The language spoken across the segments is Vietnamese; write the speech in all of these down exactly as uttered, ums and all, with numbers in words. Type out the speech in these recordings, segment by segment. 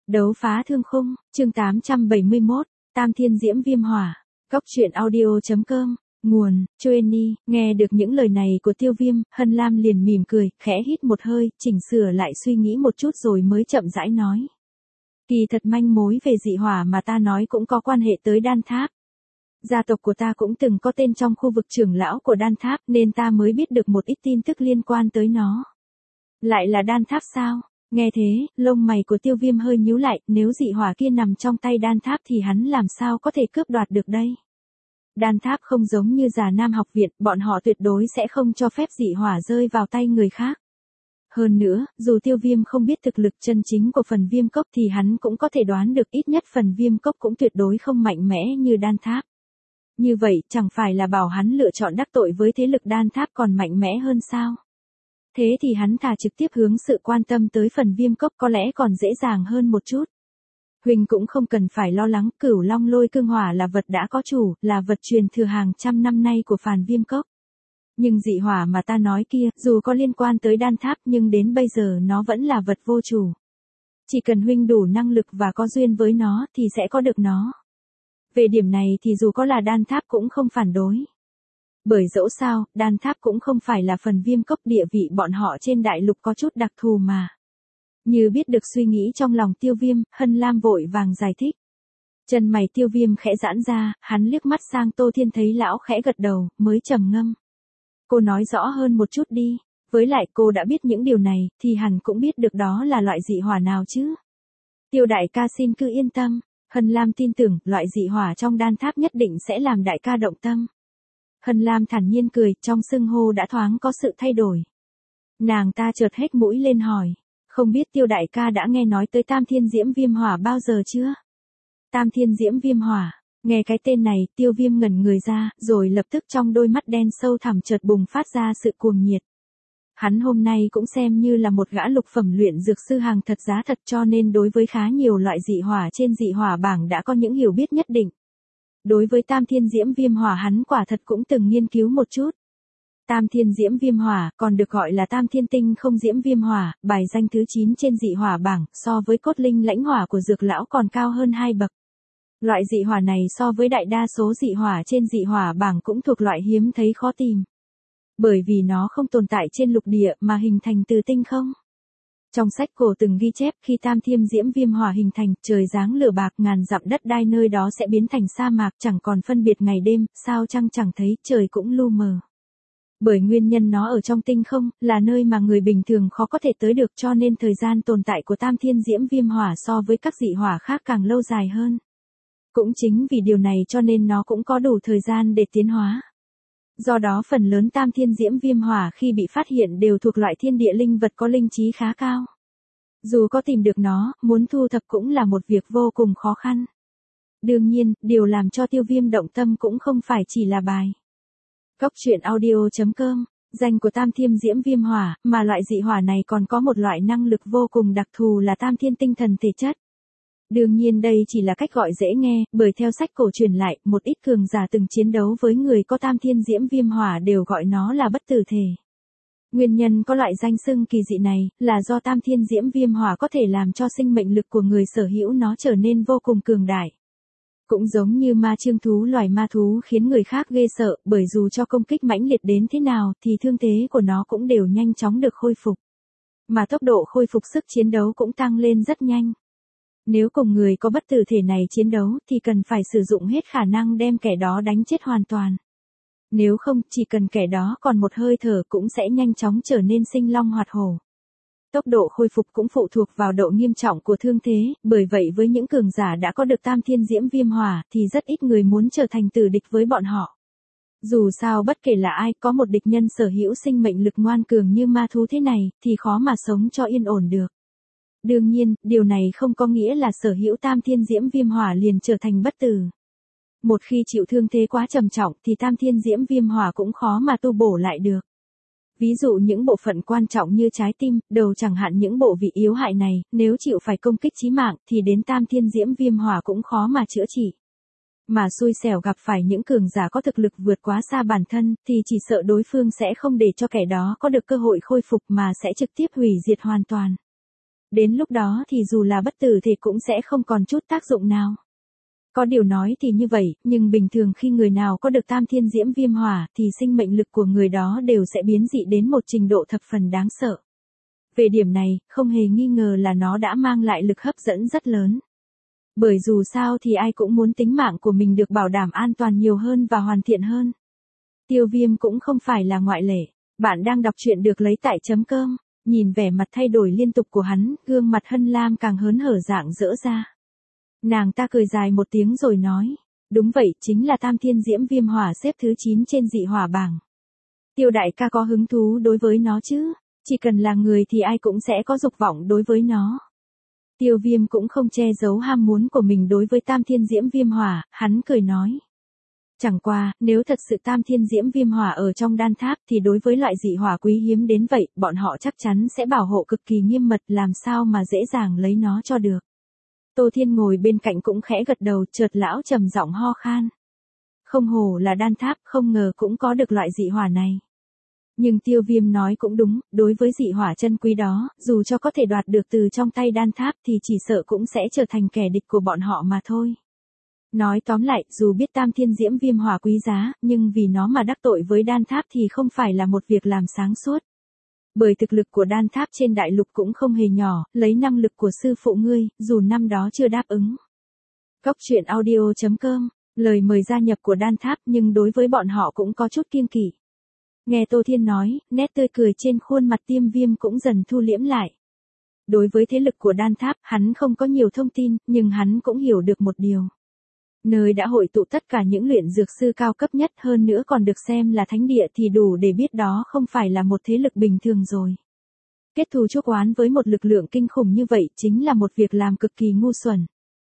Đấu phá thương khung, chương tám trăm bảy mươi mốt, Tam Thiên Diễm Viêm Hỏa. Góc truyện audio chấm com, nguồn, Chueni. Nghe được những lời này của Tiêu Viêm, Hân Lam liền mỉm cười, khẽ hít một hơi, chỉnh sửa lại suy nghĩ một chút rồi mới chậm rãi nói. Kỳ thật manh mối về dị hỏa mà ta nói cũng có quan hệ tới Đan Tháp. Gia tộc của ta cũng từng có tên trong khu vực trưởng lão của Đan Tháp nên ta mới biết được một ít tin tức liên quan tới nó. Lại là Đan Tháp sao? Nghe thế, lông mày của Tiêu Viêm hơi nhíu lại, nếu dị hỏa kia nằm trong tay Đan Tháp thì hắn làm sao có thể cướp đoạt được đây? Đan Tháp không giống như Già Nam học viện, bọn họ tuyệt đối sẽ không cho phép dị hỏa rơi vào tay người khác. Hơn nữa, dù Tiêu Viêm không biết thực lực chân chính của phần viêm cốc thì hắn cũng có thể đoán được ít nhất phần viêm cốc cũng tuyệt đối không mạnh mẽ như Đan Tháp. Như vậy, chẳng phải là bảo hắn lựa chọn đắc tội với thế lực Đan Tháp còn mạnh mẽ hơn sao? Thế thì hắn thà trực tiếp hướng sự quan tâm tới phần viêm cốc có lẽ còn dễ dàng hơn một chút. Huỳnh cũng không cần phải lo lắng, Cửu Long Lôi Cương Hỏa là vật đã có chủ, là vật truyền thừa hàng trăm năm nay của phàn viêm cốc. Nhưng dị hỏa mà ta nói kia, dù có liên quan tới Đan Tháp nhưng đến bây giờ nó vẫn là vật vô chủ. Chỉ cần Huỳnh đủ năng lực và có duyên với nó thì sẽ có được nó. Về điểm này thì dù có là Đan Tháp cũng không phản đối. Bởi dẫu sao, Đan Tháp cũng không phải là phần viêm cốc, địa vị bọn họ trên đại lục có chút đặc thù mà. Như biết được suy nghĩ trong lòng Tiêu Viêm, Hân Lam vội vàng giải thích. Chân mày Tiêu Viêm khẽ giãn ra, hắn liếc mắt sang Tô Thiên thấy lão khẽ gật đầu, mới trầm ngâm. Cô nói rõ hơn một chút đi, với lại cô đã biết những điều này, thì hẳn cũng biết được đó là loại dị hỏa nào chứ. Tiêu đại ca xin cứ yên tâm, Hân Lam tin tưởng loại dị hỏa trong Đan Tháp nhất định sẽ làm đại ca động tâm. Hân Lam thản nhiên cười, trong xưng hô đã thoáng có sự thay đổi. Nàng ta chợt hét mũi lên hỏi, không biết Tiêu đại ca đã nghe nói tới Tam Thiên Diễm Viêm Hỏa bao giờ chưa? Tam Thiên Diễm Viêm Hỏa, nghe cái tên này, Tiêu Viêm ngẩn người ra, rồi lập tức trong đôi mắt đen sâu thẳm chợt bùng phát ra sự cuồng nhiệt. Hắn hôm nay cũng xem như là một gã lục phẩm luyện dược sư hàng thật giá thật, cho nên đối với khá nhiều loại dị hỏa trên dị hỏa bảng đã có những hiểu biết nhất định. Đối với Tam Thiên Diễm Viêm Hỏa hắn quả thật cũng từng nghiên cứu một chút. Tam Thiên Diễm Viêm Hỏa, còn được gọi là Tam Thiên Tinh Không Diễm Viêm Hỏa, bài danh thứ chín trên dị hỏa bảng, so với cốt linh lãnh hỏa của dược lão còn cao hơn hai bậc. Loại dị hỏa này so với đại đa số dị hỏa trên dị hỏa bảng cũng thuộc loại hiếm thấy khó tìm. Bởi vì nó không tồn tại trên lục địa mà hình thành từ tinh không. Trong sách cổ từng ghi chép khi Tam Thiên Diễm Viêm Hỏa hình thành, trời giáng lửa bạc, ngàn dặm đất đai nơi đó sẽ biến thành sa mạc, chẳng còn phân biệt ngày đêm, sao trăng chẳng thấy, trời cũng lu mờ. Bởi nguyên nhân nó ở trong tinh không, là nơi mà người bình thường khó có thể tới được, cho nên thời gian tồn tại của Tam Thiên Diễm Viêm Hỏa so với các dị hỏa khác càng lâu dài hơn. Cũng chính vì điều này cho nên nó cũng có đủ thời gian để tiến hóa. Do đó phần lớn Tam Thiên Diễm Viêm Hỏa khi bị phát hiện đều thuộc loại thiên địa linh vật có linh trí khá cao. Dù có tìm được nó, muốn thu thập cũng là một việc vô cùng khó khăn. Đương nhiên, điều làm cho Tiêu Viêm động tâm cũng không phải chỉ là bài. Góc truyện audio chấm com, danh của Tam Thiên Diễm Viêm Hỏa, mà loại dị hỏa này còn có một loại năng lực vô cùng đặc thù là Tam Thiên Tinh Thần thể chất. Đương nhiên đây chỉ là cách gọi dễ nghe, bởi theo sách cổ truyền lại, một ít cường giả từng chiến đấu với người có Tam Thiên Diễm Viêm Hỏa đều gọi nó là bất tử thể. Nguyên nhân có loại danh xưng kỳ dị này, là do Tam Thiên Diễm Viêm Hỏa có thể làm cho sinh mệnh lực của người sở hữu nó trở nên vô cùng cường đại. Cũng giống như ma chương thú, loài ma thú khiến người khác ghê sợ, bởi dù cho công kích mãnh liệt đến thế nào thì thương thế của nó cũng đều nhanh chóng được khôi phục. Mà tốc độ khôi phục sức chiến đấu cũng tăng lên rất nhanh. Nếu cùng người có bất tử thể này chiến đấu thì cần phải sử dụng hết khả năng đem kẻ đó đánh chết hoàn toàn. Nếu không, chỉ cần kẻ đó còn một hơi thở cũng sẽ nhanh chóng trở nên sinh long hoạt hổ. Tốc độ khôi phục cũng phụ thuộc vào độ nghiêm trọng của thương thế, bởi vậy với những cường giả đã có được Tam Thiên Diễm Viêm Hỏa thì rất ít người muốn trở thành tử địch với bọn họ. Dù sao bất kể là ai, có một địch nhân sở hữu sinh mệnh lực ngoan cường như ma thú thế này thì khó mà sống cho yên ổn được. Đương nhiên, điều này không có nghĩa là sở hữu Tam Thiên Diễm Viêm Hỏa liền trở thành bất tử. Một khi chịu thương thế quá trầm trọng thì Tam Thiên Diễm Viêm Hỏa cũng khó mà tu bổ lại được. Ví dụ những bộ phận quan trọng như trái tim, đầu chẳng hạn, những bộ vị yếu hại này, nếu chịu phải công kích chí mạng thì đến Tam Thiên Diễm Viêm Hỏa cũng khó mà chữa trị. Mà xui xẻo gặp phải những cường giả có thực lực vượt quá xa bản thân thì chỉ sợ đối phương sẽ không để cho kẻ đó có được cơ hội khôi phục mà sẽ trực tiếp hủy diệt hoàn toàn. Đến lúc đó thì dù là bất tử thì cũng sẽ không còn chút tác dụng nào. Có điều nói thì như vậy, nhưng bình thường khi người nào có được tam thiên diễm viêm hỏa thì sinh mệnh lực của người đó đều sẽ biến dị đến một trình độ thập phần đáng sợ. Về điểm này, không hề nghi ngờ là nó đã mang lại lực hấp dẫn rất lớn. Bởi dù sao thì ai cũng muốn tính mạng của mình được bảo đảm an toàn nhiều hơn và hoàn thiện hơn. Tiêu Viêm cũng không phải là ngoại lệ. Bạn đang đọc truyện được lấy tại chấm cơm. Nhìn vẻ mặt thay đổi liên tục của hắn, gương mặt Hân Lam càng hớn hở rạng rỡ ra. Nàng ta cười dài một tiếng rồi nói. Đúng vậy, chính là tam thiên diễm viêm hỏa xếp thứ chín trên dị hỏa bảng. Tiêu đại ca có hứng thú đối với nó chứ? Chỉ cần là người thì ai cũng sẽ có dục vọng đối với nó. Tiêu Viêm cũng không che giấu ham muốn của mình đối với tam thiên diễm viêm hỏa, hắn cười nói. Chẳng qua, nếu thật sự tam thiên diễm viêm hỏa ở trong đan tháp thì đối với loại dị hỏa quý hiếm đến vậy, bọn họ chắc chắn sẽ bảo hộ cực kỳ nghiêm mật, làm sao mà dễ dàng lấy nó cho được. Tô Thiên ngồi bên cạnh cũng khẽ gật đầu, chợt lão trầm giọng ho khan. Không hổ là đan tháp, không ngờ cũng có được loại dị hỏa này. Nhưng Tiêu Viêm nói cũng đúng, đối với dị hỏa chân quý đó, dù cho có thể đoạt được từ trong tay đan tháp thì chỉ sợ cũng sẽ trở thành kẻ địch của bọn họ mà thôi. Nói tóm lại, dù biết tam thiên diễm viêm hỏa quý giá, nhưng vì nó mà đắc tội với đan tháp thì không phải là một việc làm sáng suốt. Bởi thực lực của đan tháp trên đại lục cũng không hề nhỏ, lấy năng lực của sư phụ ngươi, dù năm đó chưa đáp ứng. Góc truyện audio chấm com, lời mời gia nhập của đan tháp nhưng đối với bọn họ cũng có chút kiêng kỵ. Nghe Tô Thiên nói, nét tươi cười trên khuôn mặt Tiêu Viêm cũng dần thu liễm lại. Đối với thế lực của đan tháp, hắn không có nhiều thông tin, nhưng hắn cũng hiểu được một điều. Nơi đã hội tụ tất cả những luyện dược sư cao cấp nhất hơn nữa còn được xem là thánh địa thì đủ để biết đó không phải là một thế lực bình thường rồi. Kết thù chuốc oán với một lực lượng kinh khủng như vậy chính là một việc làm cực kỳ ngu xuẩn.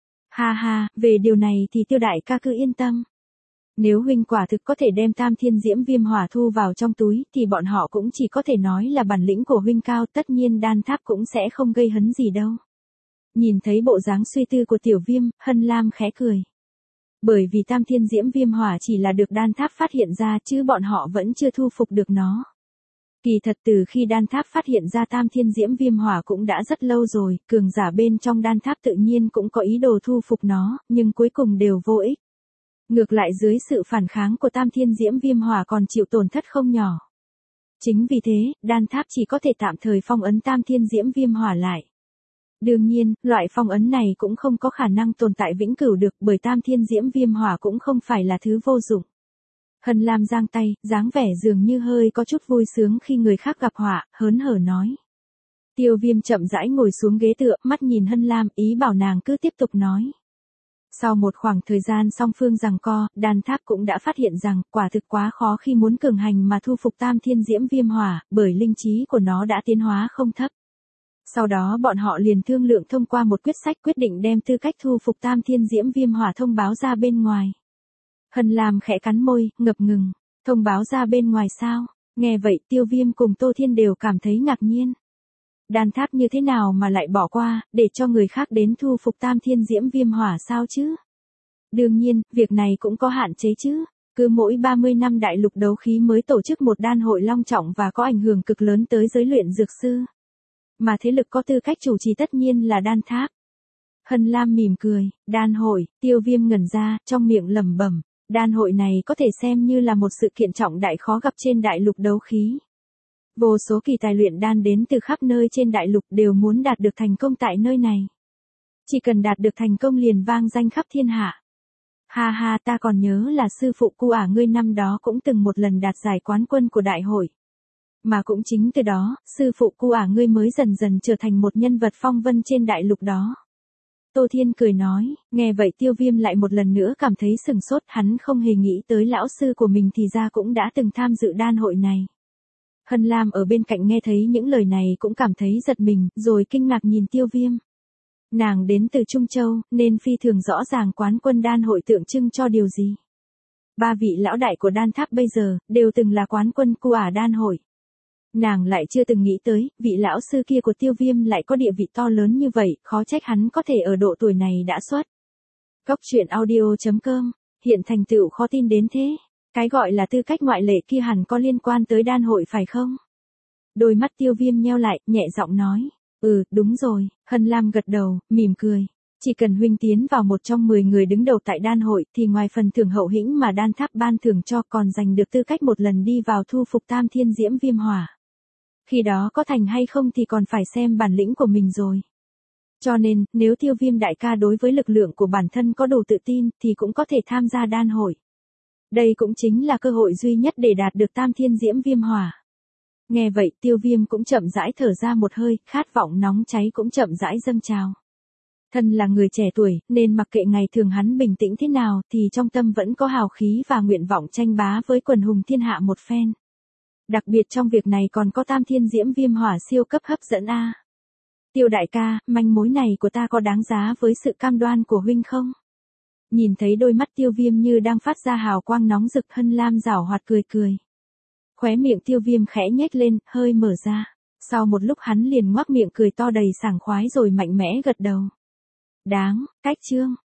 Ha ha, về điều này thì Tiêu đại ca cứ yên tâm. Nếu huynh quả thực có thể đem tam thiên diễm viêm hỏa thu vào trong túi thì bọn họ cũng chỉ có thể nói là bản lĩnh của huynh cao, tất nhiên đan tháp cũng sẽ không gây hấn gì đâu. Nhìn thấy bộ dáng suy tư của Tiểu Viêm, Hân Lam khẽ cười. Bởi vì tam thiên diễm viêm hỏa chỉ là được đan tháp phát hiện ra chứ bọn họ vẫn chưa thu phục được nó. Kỳ thật từ khi đan tháp phát hiện ra tam thiên diễm viêm hỏa cũng đã rất lâu rồi, cường giả bên trong đan tháp tự nhiên cũng có ý đồ thu phục nó, nhưng cuối cùng đều vô ích. Ngược lại dưới sự phản kháng của tam thiên diễm viêm hỏa còn chịu tổn thất không nhỏ. Chính vì thế, đan tháp chỉ có thể tạm thời phong ấn tam thiên diễm viêm hỏa lại. Đương nhiên, loại phong ấn này cũng không có khả năng tồn tại vĩnh cửu được bởi tam thiên diễm viêm hỏa cũng không phải là thứ vô dụng. Hân Lam giang tay, dáng vẻ dường như hơi có chút vui sướng khi người khác gặp họa, hớn hở nói. Tiêu Viêm chậm rãi ngồi xuống ghế tựa, mắt nhìn Hân Lam, ý bảo nàng cứ tiếp tục nói. Sau một khoảng thời gian song phương giằng co, đan tháp cũng đã phát hiện rằng quả thực quá khó khi muốn cường hành mà thu phục tam thiên diễm viêm hỏa, bởi linh trí của nó đã tiến hóa không thấp. Sau đó bọn họ liền thương lượng thông qua một quyết sách quyết định đem tư cách thu phục tam thiên diễm viêm hỏa thông báo ra bên ngoài. Hân Lam khẽ cắn môi, ngập ngừng. Thông báo ra bên ngoài sao? Nghe vậy Tiêu Viêm cùng Tô Thiên đều cảm thấy ngạc nhiên. Đan tháp như thế nào mà lại bỏ qua, để cho người khác đến thu phục tam thiên diễm viêm hỏa sao chứ? Đương nhiên, việc này cũng có hạn chế chứ. Cứ mỗi ba mươi năm đại lục đấu khí mới tổ chức một đan hội long trọng và có ảnh hưởng cực lớn tới giới luyện dược sư. Mà thế lực có tư cách chủ trì tất nhiên là đan tháp. Hân Lam mỉm cười, đan hội, Tiêu Viêm ngẩn ra, trong miệng lẩm bẩm, đan hội này có thể xem như là một sự kiện trọng đại khó gặp trên đại lục đấu khí. Vô số kỳ tài luyện đan đến từ khắp nơi trên đại lục đều muốn đạt được thành công tại nơi này. Chỉ cần đạt được thành công liền vang danh khắp thiên hạ. Ha ha, ta còn nhớ là sư phụ cu ả ngươi năm đó cũng từng một lần đạt giải quán quân của đại hội. Mà cũng chính từ đó, sư phụ cu ả ngươi mới dần dần trở thành một nhân vật phong vân trên đại lục đó. Tô Thiên cười nói, nghe vậy Tiêu Viêm lại một lần nữa cảm thấy sừng sốt, hắn không hề nghĩ tới lão sư của mình thì ra cũng đã từng tham dự đan hội này. Hân Lam ở bên cạnh nghe thấy những lời này cũng cảm thấy giật mình, rồi kinh ngạc nhìn Tiêu Viêm. Nàng đến từ Trung Châu, nên phi thường rõ ràng quán quân đan hội tượng trưng cho điều gì. Ba vị lão đại của đan tháp bây giờ, đều từng là quán quân cu ả đan hội. Nàng lại chưa từng nghĩ tới, vị lão sư kia của Tiêu Viêm lại có địa vị to lớn như vậy, khó trách hắn có thể ở độ tuổi này đã xuất. Góc truyện audio chấm com, hiện thành tựu khó tin đến thế. Cái gọi là tư cách ngoại lệ kia hẳn có liên quan tới đan hội phải không? Đôi mắt Tiêu Viêm nheo lại, nhẹ giọng nói. Ừ, đúng rồi, Hân Lam gật đầu, mỉm cười. Chỉ cần huynh tiến vào một trong mười người đứng đầu tại đan hội thì ngoài phần thưởng hậu hĩnh mà đan tháp ban thưởng cho còn giành được tư cách một lần đi vào thu phục tam thiên diễm viêm hỏa. Khi đó có thành hay không thì còn phải xem bản lĩnh của mình rồi. Cho nên, nếu Tiêu Viêm đại ca đối với lực lượng của bản thân có đủ tự tin thì cũng có thể tham gia đan hội. Đây cũng chính là cơ hội duy nhất để đạt được tam thiên diễm viêm hỏa. Nghe vậy Tiêu Viêm cũng chậm rãi thở ra một hơi, khát vọng nóng cháy cũng chậm rãi dâng trào. Thân là người trẻ tuổi, nên mặc kệ ngày thường hắn bình tĩnh thế nào thì trong tâm vẫn có hào khí và nguyện vọng tranh bá với quần hùng thiên hạ một phen. Đặc biệt trong việc này còn có tam thiên diễm viêm hỏa siêu cấp hấp dẫn a. Tiêu đại ca, manh mối này của ta có đáng giá với sự cam đoan của huynh không? Nhìn thấy đôi mắt Tiêu Viêm như đang phát ra hào quang nóng rực, Hân Lam giảo hoạt cười cười. Khóe miệng Tiêu Viêm khẽ nhếch lên, hơi mở ra. Sau một lúc hắn liền ngoác miệng cười to đầy sảng khoái rồi mạnh mẽ gật đầu. Đáng, cách chương.